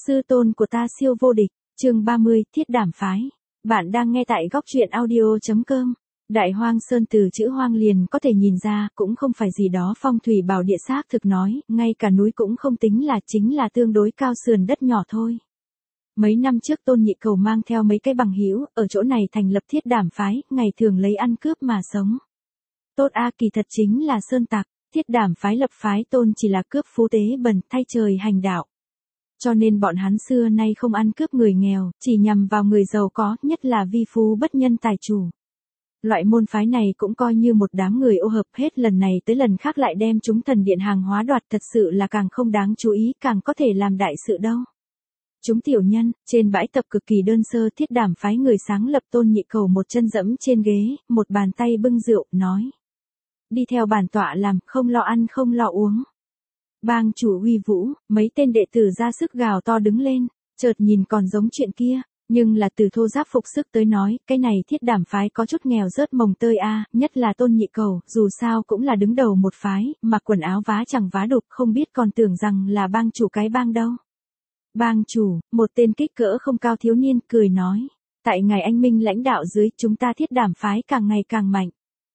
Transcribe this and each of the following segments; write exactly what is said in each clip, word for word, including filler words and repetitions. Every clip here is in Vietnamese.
Sư tôn của ta siêu vô địch, chương ba mươi, thiết đảm phái. Bạn đang nghe tại góc truyện audio.com. Đại Hoang Sơn từ chữ hoang liền có thể nhìn ra, cũng không phải gì đó phong thủy bảo địa xác thực nói, ngay cả núi cũng không tính là, chính là tương đối cao sườn đất nhỏ thôi. Mấy năm trước Tôn Nhị Cầu mang theo mấy cái bằng hữu ở chỗ này thành lập thiết đảm phái, ngày thường lấy ăn cướp mà sống. Tốt a, kỳ thật chính là sơn tặc, thiết đảm phái lập phái tôn chỉ là cướp phú tế bần, thay trời hành đạo. Cho nên bọn hắn xưa nay không ăn cướp người nghèo, chỉ nhằm vào người giàu có, nhất là vi phú bất nhân tài chủ. Loại môn phái này cũng coi như một đám người ô hợp, hết lần này tới lần khác lại đem chúng thần điện hàng hóa đoạt, thật sự là càng không đáng chú ý, càng có thể làm đại sự đâu. Chúng tiểu nhân, trên bãi tập cực kỳ đơn sơ, thiết đảm phái người sáng lập Tôn Nhị Cầu một chân dẫm trên ghế, một bàn tay bưng rượu, nói. Đi theo bản tọa làm, không lo ăn không lo uống. Bang chủ uy vũ, mấy tên đệ tử ra sức gào to đứng lên, chợt nhìn còn giống chuyện kia, nhưng là từ thô giáp phục sức tới nói, cái này thiết đảm phái có chút nghèo rớt mồng tơi a, nhất là Tôn Nhị Cầu, dù sao cũng là đứng đầu một phái, mặc quần áo vá chẳng vá đục, không biết còn tưởng rằng là bang chủ cái bang đâu. Bang chủ, một tên kích cỡ không cao thiếu niên cười nói, tại ngài anh minh lãnh đạo dưới, chúng ta thiết đảm phái càng ngày càng mạnh.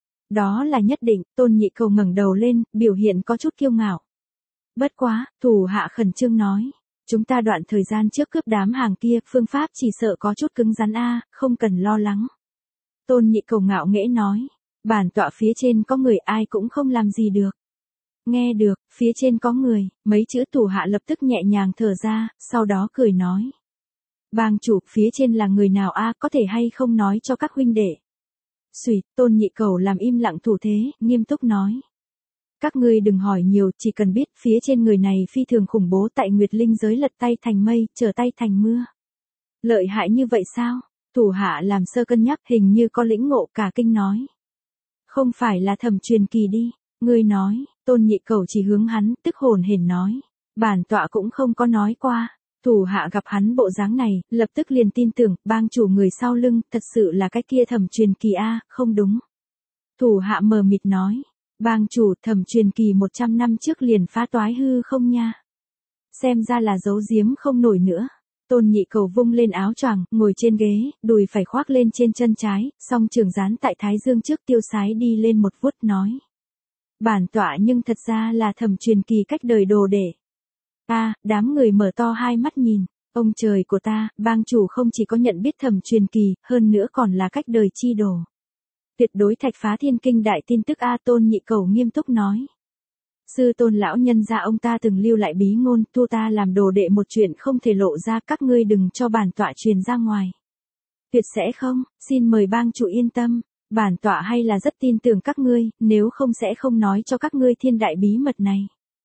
Đó là nhất định, Tôn Nhị Cầu ngẩng đầu lên, biểu hiện có chút kiêu ngạo. Bất quá, thủ hạ khẩn trương nói, chúng ta đoạn thời gian trước cướp đám hàng kia, phương pháp chỉ sợ có chút cứng rắn a, không cần lo lắng. Tôn Nhị Cầu ngạo nghễ nói, bản tọa phía trên có người ai cũng không làm gì được. Nghe được, phía trên có người, mấy chữ thủ hạ lập tức nhẹ nhàng thở ra, sau đó cười nói. Bang chủ, phía trên là người nào a, có thể hay không nói cho các huynh đệ. Xùy, Tôn Nhị Cầu làm im lặng thủ thế, nghiêm túc nói. Các ngươi đừng hỏi nhiều, chỉ cần biết phía trên người này phi thường khủng bố, tại Nguyệt Linh giới lật tay thành mây, trở tay thành mưa. Lợi hại như vậy sao? Thủ hạ làm sơ cân nhắc, hình như có lĩnh ngộ, cả kinh nói. Không phải là Thẩm Truyền Kỳ đi, ngươi nói. Tôn Nhị Cầu chỉ hướng hắn, tức hồn hển nói. Bản tọa cũng không có nói qua. Thủ hạ gặp hắn bộ dáng này, lập tức liền tin tưởng, bang chủ người sau lưng, thật sự là cái kia Thẩm Truyền Kỳ a, không đúng. Thủ hạ mờ mịt nói. Bang chủ, Thẩm Truyền Kỳ một trăm năm trước liền phá toái hư không nha. Xem ra là giấu giếm không nổi nữa. Tôn Nhị Cầu vung lên áo choàng, ngồi trên ghế, đùi phải khoác lên trên chân trái, song trường dán tại thái dương trước tiêu sái đi lên một vuốt nói. Bản tọa nhưng thật ra là Thẩm Truyền Kỳ cách đời đồ để. A, đám người mở to hai mắt nhìn, ông trời của ta, bang chủ không chỉ có nhận biết Thẩm Truyền Kỳ, hơn nữa còn là cách đời chi đồ. Tuyệt đối thạch phá thiên kinh đại tin tức a, Tôn Nhị Cầu nghiêm túc nói. Sư tôn lão nhân gia ông ta từng lưu lại bí ngôn, thu ta làm đồ đệ một chuyện không thể lộ ra, các ngươi đừng cho bản tọa truyền ra ngoài. Tuyệt sẽ không, xin mời bang chủ yên tâm, bản tọa hay là rất tin tưởng các ngươi, nếu không sẽ không nói cho các ngươi thiên đại bí mật này.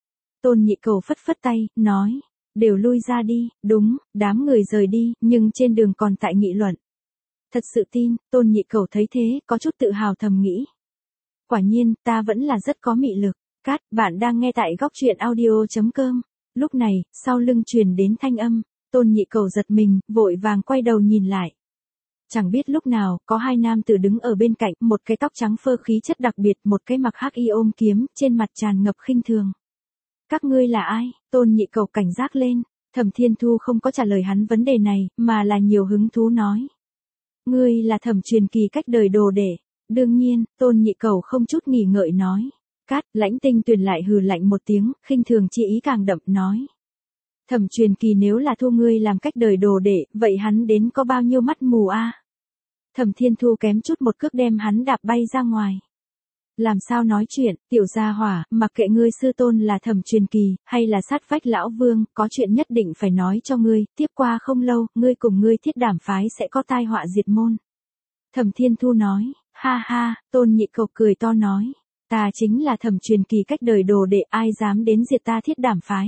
Tôn Nhị Cầu phất phất tay, nói, đều lui ra đi, đúng, đám người rời đi, nhưng trên đường còn tại nghị luận. Thật sự tin, Tôn Nhị Cầu thấy thế, có chút tự hào thầm nghĩ. Quả nhiên, ta vẫn là rất có mị lực. Cát, bạn đang nghe tại góc truyện audio.com. Lúc này, sau lưng truyền đến thanh âm, Tôn Nhị Cầu giật mình, vội vàng quay đầu nhìn lại. Chẳng biết lúc nào, có hai nam tử đứng ở bên cạnh, một cái tóc trắng phơ khí chất đặc biệt, một cái mặc hắc y ôm kiếm, trên mặt tràn ngập khinh thường. Các ngươi là ai? Tôn Nhị Cầu cảnh giác lên, Thẩm Thiên Thu không có trả lời hắn vấn đề này, mà là nhiều hứng thú nói. Ngươi là Thẩm Truyền Kỳ cách đời đồ để. Đương nhiên, Tôn Nhị Cầu không chút nghỉ ngợi nói. Cát, Lãnh Tinh Tuyền lại hừ lạnh một tiếng, khinh thường chi ý càng đậm, nói. Thẩm Truyền Kỳ nếu là thu ngươi làm cách đời đồ để, vậy hắn đến có bao nhiêu mắt mù a? Thẩm Thiên Thu kém chút một cước đem hắn đạp bay ra ngoài. Làm sao nói chuyện, tiểu gia hỏa, mặc kệ ngươi sư tôn là Thẩm Truyền Kỳ, hay là sát vách lão vương, có chuyện nhất định phải nói cho ngươi, tiếp qua không lâu, ngươi cùng ngươi thiết đảm phái sẽ có tai họa diệt môn. Thẩm Thiên Thu nói, ha ha, Tôn Nhị Cầu cười to nói, ta chính là Thẩm Truyền Kỳ cách đời đồ để, ai dám đến diệt ta thiết đảm phái.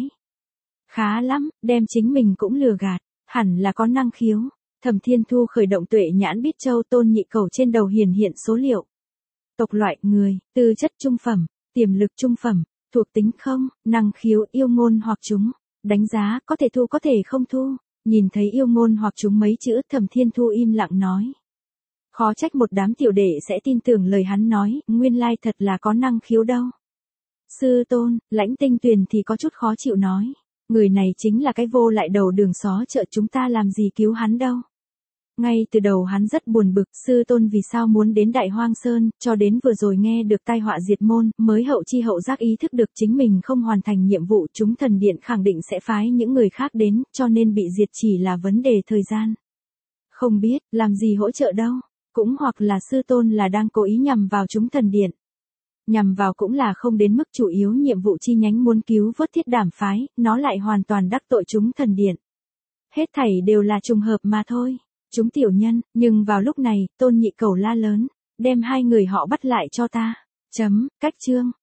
Khá lắm, đem chính mình cũng lừa gạt, hẳn là có năng khiếu. Thẩm Thiên Thu khởi động tuệ nhãn biết châu, Tôn Nhị Cầu trên đầu hiển hiện số liệu. Tộc loại người, tư chất trung phẩm, tiềm lực trung phẩm, thuộc tính không, năng khiếu yêu ngôn hoặc chúng, đánh giá có thể thu có thể không thu, nhìn thấy yêu ngôn hoặc chúng mấy chữ, Thẩm Thiên Thu im lặng nói. Khó trách một đám tiểu đệ sẽ tin tưởng lời hắn nói, nguyên lai thật là có năng khiếu đâu. Sư tôn, Lãnh Tinh Tuyền thì có chút khó chịu nói. Người này chính là cái vô lại đầu đường xó chợ, chúng ta làm gì cứu hắn đâu. Ngay từ đầu hắn rất buồn bực, sư tôn vì sao muốn đến Đại Hoang Sơn, cho đến vừa rồi nghe được tai họa diệt môn, mới hậu chi hậu giác ý thức được chính mình không hoàn thành nhiệm vụ, chúng thần điện khẳng định sẽ phái những người khác đến, cho nên bị diệt chỉ là vấn đề thời gian. Không biết, làm gì hỗ trợ đâu, cũng hoặc là sư tôn là đang cố ý nhằm vào chúng thần điện. Nhằm vào cũng là không đến mức chủ yếu nhiệm vụ chi nhánh muốn cứu vớt Thiết Đảm phái, nó lại hoàn toàn đắc tội chúng thần điện. Hết thảy đều là trùng hợp mà thôi. Chúng tiểu nhân, nhưng vào lúc này, Tôn Nhị Cẩu la lớn, đem hai người họ bắt lại cho ta. Chấm, cách chương.